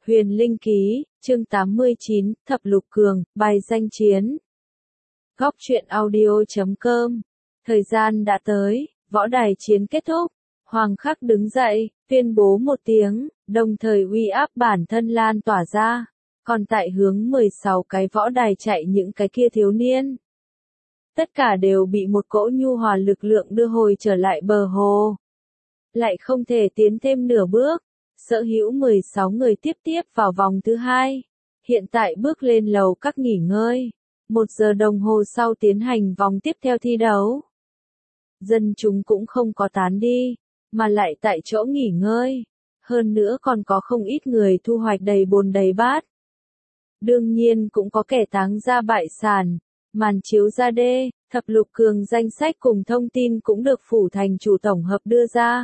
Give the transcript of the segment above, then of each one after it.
Huyền Linh Ký, chương 89, Thập Lục Cường, bài danh chiến. Góc truyện audio.com. Thời gian đã tới, võ đài chiến kết thúc. Hoàng Khắc đứng dậy, tuyên bố một tiếng, đồng thời uy áp bản thân lan tỏa ra. Còn tại hướng 16 cái võ đài chạy những cái kia thiếu niên. Tất cả đều bị một cỗ nhu hòa lực lượng đưa hồi trở lại bờ hồ. Lại không thể tiến thêm nửa bước. Sở hữu 16 người tiếp vào vòng thứ 2. Hiện tại bước lên lầu các nghỉ ngơi. 1 giờ đồng hồ sau tiến hành vòng tiếp theo thi đấu. Dân chúng cũng không có tán đi, mà lại tại chỗ nghỉ ngơi. Hơn nữa còn có không ít người thu hoạch đầy bồn đầy bát. Đương nhiên cũng có kẻ táng ra bại sản, màn chiếu ra đê, thập lục cường danh sách cùng thông tin cũng được phủ thành chủ tổng hợp đưa ra.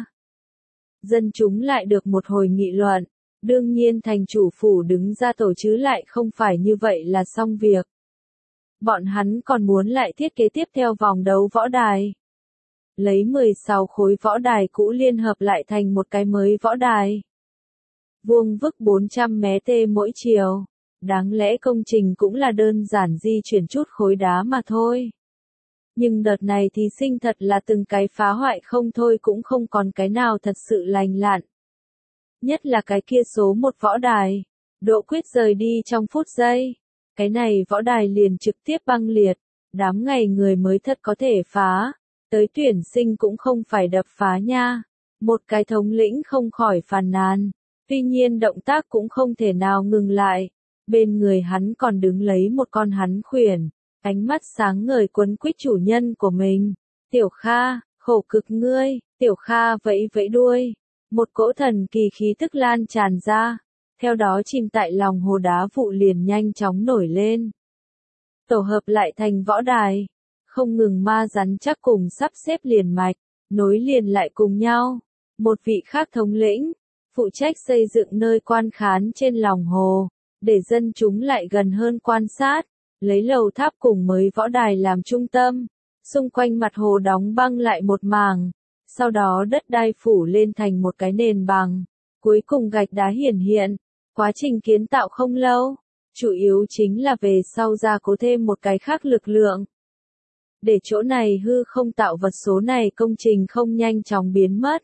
Dân chúng lại được một hồi nghị luận, đương nhiên thành chủ phủ đứng ra tổ chứ lại không phải như vậy là xong việc. Bọn hắn còn muốn lại thiết kế tiếp theo vòng đấu võ đài. Lấy 16 khối võ đài cũ liên hợp lại thành một cái mới võ đài. Vuông vức 400 mét mỗi chiều. Đáng lẽ công trình cũng là đơn giản di chuyển chút khối đá mà thôi. Nhưng đợt này thí sinh thật là từng cái phá hoại không thôi cũng không còn cái nào thật sự lành lặn. Nhất là cái kia số 1 võ đài. Độ quyết rời đi trong phút giây. Cái này võ đài liền trực tiếp băng liệt. Đám ngày người mới thật có thể phá. Tới tuyển sinh cũng không phải đập phá nha. Một cái thống lĩnh không khỏi phàn nàn. Tuy nhiên động tác cũng không thể nào ngừng lại. Bên người hắn còn đứng lấy một con hắn khuyển. Ánh mắt sáng ngời quấn quýt chủ nhân của mình. Tiểu Kha, khổ cực ngươi. Tiểu Kha vẫy vẫy đuôi. Một cỗ thần kỳ khí tức lan tràn ra. Theo đó chìm tại lòng hồ đá vụ liền nhanh chóng nổi lên. Tổ hợp lại thành võ đài. Không ngừng ma rắn chắc cùng sắp xếp liền mạch. Nối liền lại cùng nhau. Một vị khác thống lĩnh. Phụ trách xây dựng nơi quan khán trên lòng hồ. Để dân chúng lại gần hơn quan sát. Lấy lầu tháp cùng mới võ đài làm trung tâm. Xung quanh mặt hồ đóng băng lại một mảng. Sau đó đất đai phủ lên thành một cái nền bằng. Cuối cùng gạch đá hiển hiện. Quá trình kiến tạo không lâu. Chủ yếu chính là về sau ra cố thêm một cái khác lực lượng. Để chỗ này hư không tạo vật số này công trình không nhanh chóng biến mất.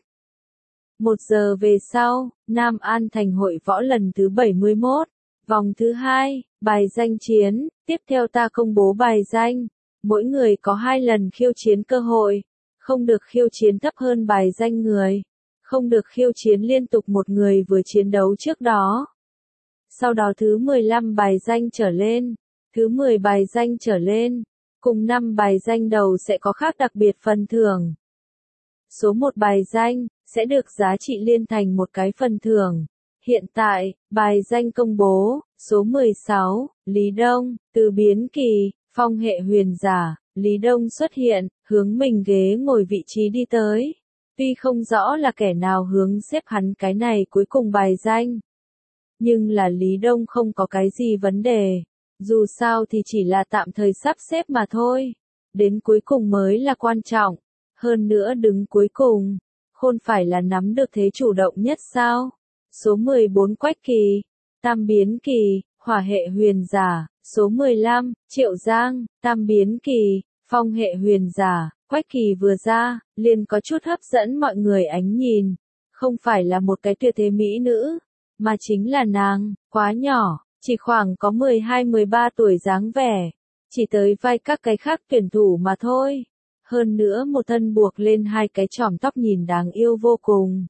1 giờ về sau, Nam An thành hội võ lần thứ 71. Vòng thứ 2, bài danh chiến, tiếp theo ta công bố bài danh. Mỗi người có 2 lần khiêu chiến cơ hội. Không được khiêu chiến thấp hơn bài danh người. Không được khiêu chiến liên tục một người vừa chiến đấu trước đó. Sau đó thứ 15 bài danh trở lên. Thứ 10 bài danh trở lên. Cùng 5 bài danh đầu sẽ có khác đặc biệt phần thưởng. Số 1 bài danh, sẽ được giá trị liên thành một cái phần thưởng. Hiện tại, bài danh công bố, số 16, Lý Đông, từ biến kỳ, phong hệ huyền giả, Lý Đông xuất hiện, hướng mình ghế ngồi vị trí đi tới. Tuy không rõ là kẻ nào hướng xếp hắn cái này cuối cùng bài danh. Nhưng là Lý Đông không có cái gì vấn đề. Dù sao thì chỉ là tạm thời sắp xếp mà thôi. Đến cuối cùng mới là quan trọng. Hơn nữa đứng cuối cùng, khôn phải là nắm được thế chủ động nhất sao? Số 14 Quách Kỳ, tam biến kỳ, hỏa hệ huyền giả. Số 15, Triệu Giang, tam biến kỳ, phong hệ huyền giả. Quách Kỳ vừa ra, liền có chút hấp dẫn mọi người ánh nhìn. Không phải là một cái tuyệt thế mỹ nữ, mà chính là nàng, quá nhỏ, chỉ khoảng có 12-13 tuổi dáng vẻ. Chỉ tới vai các cái khác tuyển thủ mà thôi. Hơn nữa một thân buộc lên 2 cái chòm tóc nhìn đáng yêu vô cùng.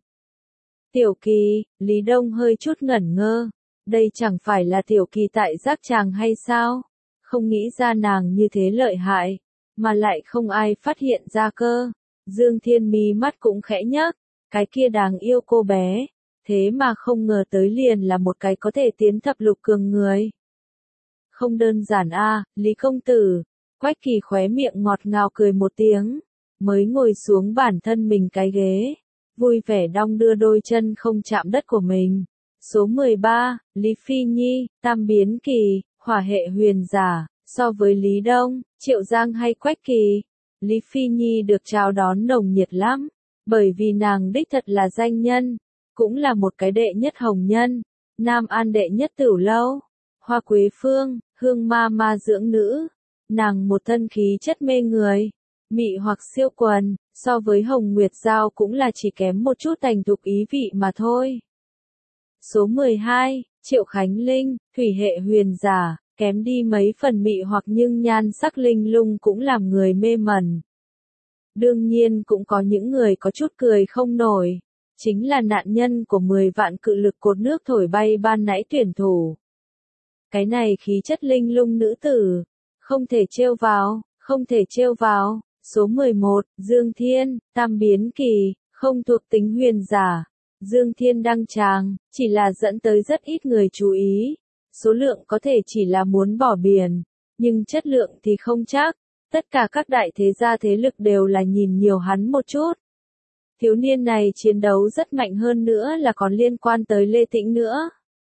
Tiểu Kỳ, Lý Đông hơi chút ngẩn ngơ. Đây chẳng phải là Tiểu Kỳ tại giác tràng hay sao? Không nghĩ ra nàng như thế lợi hại. Mà lại không ai phát hiện ra cơ. Dương Thiên mí mắt cũng khẽ nhấc. Cái kia đáng yêu cô bé. Thế mà không ngờ tới liền là một cái có thể tiến thập lục cường người. Không đơn giản a, Lý công tử. Quách Kỳ khóe miệng ngọt ngào cười một tiếng. Mới ngồi xuống bản thân mình cái ghế. Vui vẻ đong đưa đôi chân không chạm đất của mình. Số 13, Lý Phi Nhi, tam biến kỳ, hỏa hệ huyền giả. So với Lý Đông, Triệu Giang hay Quách Kỳ, Lý Phi Nhi được chào đón nồng nhiệt lắm. Bởi vì nàng đích thật là danh nhân. Cũng là một cái đệ nhất hồng nhân. Nam An đệ nhất tửu lâu, Hoa Quế Phương, Hương Ma Ma dưỡng nữ, nàng một thân khí chất mê người, mị hoặc siêu quần, so với Hồng Nguyệt Giao cũng là chỉ kém một chút thành thục ý vị mà thôi. Số 12, Triệu Khánh Linh, thủy hệ huyền giả, kém đi mấy phần mị hoặc nhưng nhan sắc linh lung cũng làm người mê mẩn. Đương nhiên cũng có những người có chút cười không nổi, chính là nạn nhân của 10 vạn cự lực cột nước thổi bay ban nãy tuyển thủ. Cái này khí chất linh lung nữ tử, không thể trêu vào, không thể trêu vào. Số 11, Dương Thiên, tam biến kỳ, không thuộc tính huyền giả. Dương Thiên đăng tràng, chỉ là dẫn tới rất ít người chú ý. Số lượng có thể chỉ là muốn bỏ biển, nhưng chất lượng thì không chắc. Tất cả các đại thế gia thế lực đều là nhìn nhiều hắn một chút. Thiếu niên này chiến đấu rất mạnh hơn nữa là còn liên quan tới Lê Tĩnh nữa.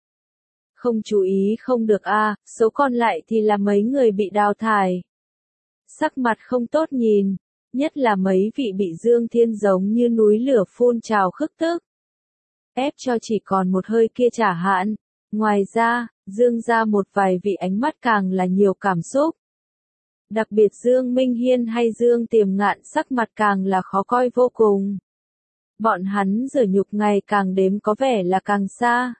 Không chú ý không được a, số còn lại thì là mấy người bị đào thải. Sắc mặt không tốt nhìn, nhất là mấy vị bị Dương Thiên giống như núi lửa phun trào khức tức. Ép cho chỉ còn một hơi kia trả hạn. Ngoài ra, Dương ra một vài vị ánh mắt càng là nhiều cảm xúc. Đặc biệt Dương Minh Hiên hay Dương Tiềm Ngạn sắc mặt càng là khó coi vô cùng. Bọn hắn rửa nhục ngày càng đếm có vẻ là càng xa.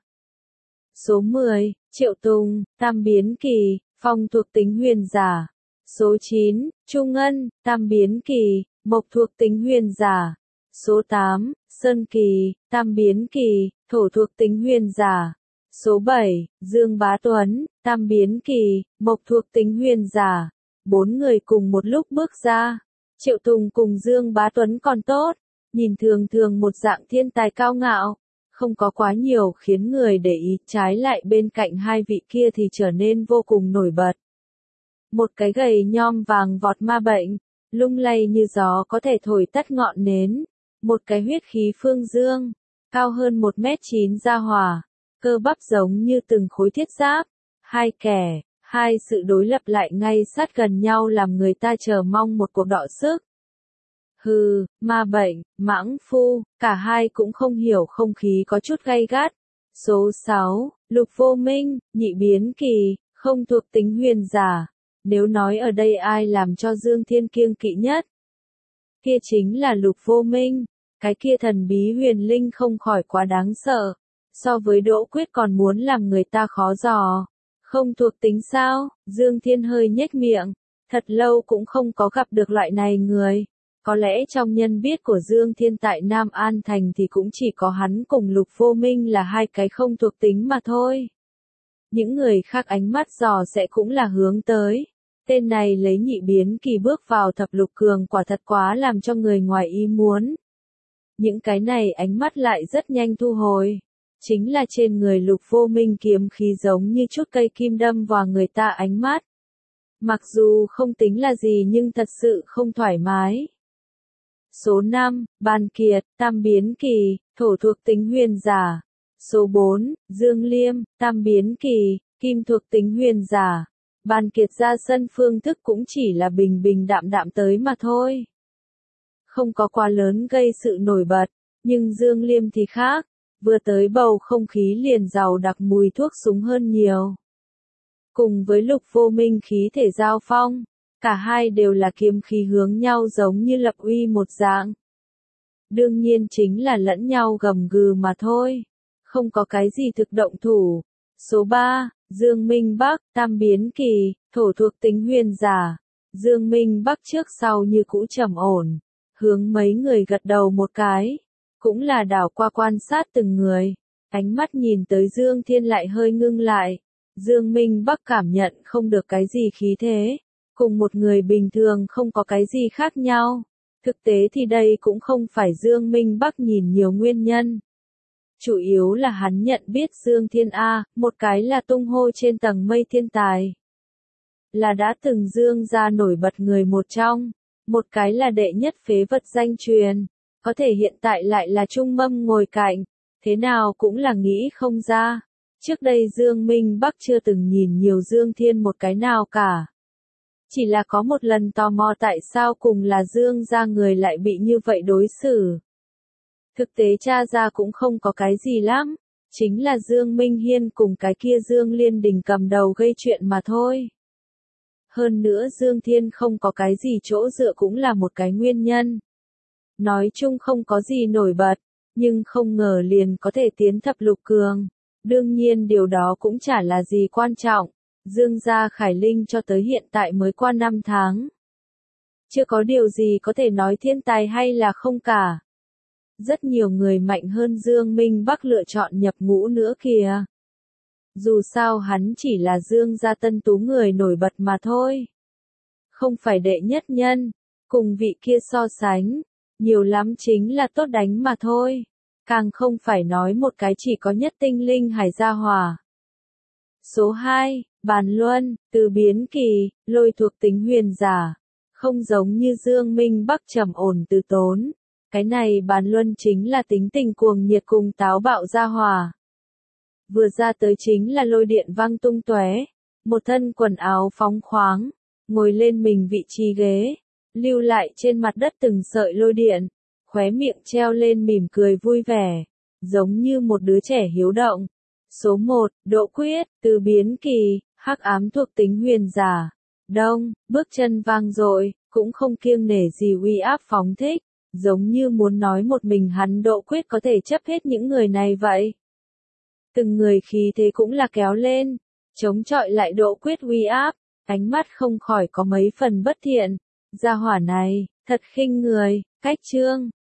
Số 10, Triệu Tùng, tam biến kỳ, phong thuộc tính huyền giả. Số 9, Trung Ngân, tam biến kỳ, mộc thuộc tính huyền giả. Số 8, Sơn Kỳ, tam biến kỳ, thổ thuộc tính huyền giả. Số 7, Dương Bá Tuấn, tam biến kỳ, mộc thuộc tính huyền giả. 4 người cùng một lúc bước ra. Triệu Tùng cùng Dương Bá Tuấn còn tốt, nhìn thường thường một dạng thiên tài cao ngạo, không có quá nhiều khiến người để ý, trái lại bên cạnh hai vị kia thì trở nên vô cùng nổi bật. Một cái gầy nhom vàng vọt ma bệnh, lung lay như gió có thể thổi tắt ngọn nến. Một cái huyết khí phương dương, cao hơn 1m9 ra hỏa, cơ bắp giống như từng khối thiết giáp. Hai sự đối lập lại ngay sát gần nhau làm người ta chờ mong một cuộc đọ sức. Hừ, ma bệnh, mãng phu, cả hai cũng không hiểu không khí có chút gay gắt. Số 6, Lục Vô Minh, nhị biến kỳ, không thuộc tính huyền giả. Nếu nói ở đây ai làm cho Dương Thiên kiêng kỵ nhất, kia chính là Lục Vô Minh. Cái kia thần bí huyền linh không khỏi quá đáng sợ. So với Đỗ Quyết còn muốn làm người ta khó dò. Không thuộc tính sao? Dương Thiên hơi nhếch miệng. Thật lâu cũng không có gặp được loại này người. Có lẽ trong nhân biết của Dương Thiên tại Nam An Thành thì cũng chỉ có hắn cùng Lục Vô Minh là hai cái không thuộc tính mà thôi. Những người khác ánh mắt dò sẽ cũng là hướng tới. Tên này lấy nhị biến kỳ bước vào thập lục cường quả thật quá làm cho người ngoài ý muốn. Những cái này ánh mắt lại rất nhanh thu hồi. Chính là trên người Lục Vô Minh kiếm khí giống như chút cây kim đâm vào người ta ánh mắt. Mặc dù không tính là gì nhưng thật sự không thoải mái. Số 5, Ban Kiệt, tam biến kỳ, thổ thuộc tính huyền giả. Số 4, Dương Liêm, tam biến kỳ, kim thuộc tính huyền giả. Ban Kiệt ra sân phương thức cũng chỉ là bình bình đạm đạm tới mà thôi. Không có quá lớn gây sự nổi bật, nhưng Dương Liêm thì khác, vừa tới bầu không khí liền giàu đặc mùi thuốc súng hơn nhiều. Cùng với Lục Vô Minh khí thể giao phong, cả hai đều là kiếm khí hướng nhau giống như lập uy một dạng. Đương nhiên chính là lẫn nhau gầm gừ mà thôi, không có cái gì thực động thủ. Số 3, Dương Minh Bắc, tam biến kỳ, thổ thuộc tính huyền giả. Dương Minh Bắc trước sau như cũ trầm ổn, hướng mấy người gật đầu một cái, cũng là đảo qua quan sát từng người, ánh mắt nhìn tới Dương Thiên lại hơi ngưng lại. Dương Minh Bắc cảm nhận không được cái gì khí thế, cùng một người bình thường không có cái gì khác nhau. Thực tế thì đây cũng không phải Dương Minh Bắc nhìn nhiều nguyên nhân. Chủ yếu là hắn nhận biết Dương Thiên A, một cái là tung hô trên tầng mây thiên tài, là đã từng Dương ra nổi bật người một trong, một cái là đệ nhất phế vật danh truyền, có thể hiện tại lại là Trung Mâm ngồi cạnh, thế nào cũng là nghĩ không ra. Trước đây Dương Minh Bắc chưa từng nhìn nhiều Dương Thiên một cái nào cả. Chỉ là có một lần tò mò tại sao cùng là Dương ra người lại bị như vậy đối xử. Thực tế tra ra cũng không có cái gì lắm, Chính là Dương Minh Hiên cùng cái kia Dương Liên Đình cầm đầu gây chuyện mà thôi. Hơn nữa Dương Thiên không có cái gì chỗ dựa cũng là một cái nguyên nhân. Nói chung không có gì nổi bật, nhưng không ngờ liền có thể tiến thập lục cường. Đương nhiên điều đó cũng chả là gì quan trọng. Dương gia Khải Linh cho tới hiện tại mới qua 5 tháng. Chưa có điều gì có thể nói thiên tài hay là không cả. Rất nhiều người mạnh hơn Dương Minh Bắc lựa chọn nhập ngũ nữa kìa. Dù sao hắn chỉ là Dương gia tân tú người nổi bật mà thôi. Không phải đệ nhất nhân, cùng vị kia so sánh, nhiều lắm chính là tốt đánh mà thôi. Càng không phải nói một cái chỉ có nhất tinh linh hải gia hỏa. Số 2, Bàn Luân, từ biến kỳ, lôi thuộc tính huyền giả. Không giống như Dương Minh Bắc trầm ổn từ tốn. Cái này Bàn Luân chính là tính tình cuồng nhiệt cùng táo bạo gia hỏa. Vừa ra tới chính là lôi điện vang tung tóe, một thân quần áo phóng khoáng, ngồi lên mình vị trí ghế, lưu lại trên mặt đất từng sợi lôi điện, khóe miệng treo lên mỉm cười vui vẻ, giống như một đứa trẻ hiếu động. Số 1, Đỗ Quyết, từ biến kỳ, hắc ám thuộc tính huyền giả. Đông, bước chân vang dội, cũng không kiêng nể gì uy áp phóng thích, giống như muốn nói một mình hắn Đỗ Quyết có thể chấp hết những người này vậy. Từng người khí thế cũng là kéo lên, chống chọi lại Đỗ Quyết uy áp, ánh mắt không khỏi có mấy phần bất thiện. Gia hỏa này, thật khinh người, cách trương,